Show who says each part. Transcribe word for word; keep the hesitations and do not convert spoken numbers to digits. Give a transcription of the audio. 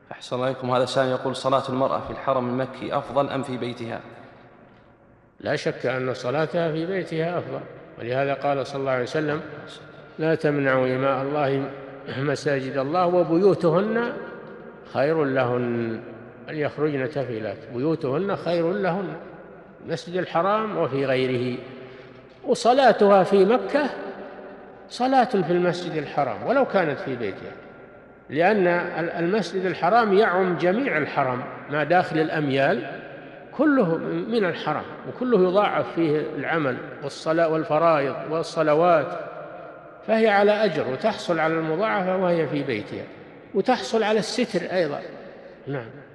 Speaker 1: أحسن الله إليكم. هذا السائل يقول: صلاة المرأة في الحرم المكي أفضل أم في بيتها؟
Speaker 2: لا شك أن صلاتها في بيتها أفضل، ولهذا قال صلى الله عليه وسلم: لا تمنعوا إماء الله مساجد الله وبيوتهن خير لهن، أن يخرجن تفلات، بيوتهن خير لهن، المسجد الحرام وفي غيره. وصلاتها في مكة صلاة في المسجد الحرام ولو كانت في بيتها، لأن المسجد الحرام يعم جميع الحرم، ما داخل الأميال كله من الحرم، وكله يضاعف فيه العمل والصلاة والفرائض والصلوات، فهي على أجر وتحصل على المضاعفة وهي في بيتها، وتحصل على الستر أيضا. نعم.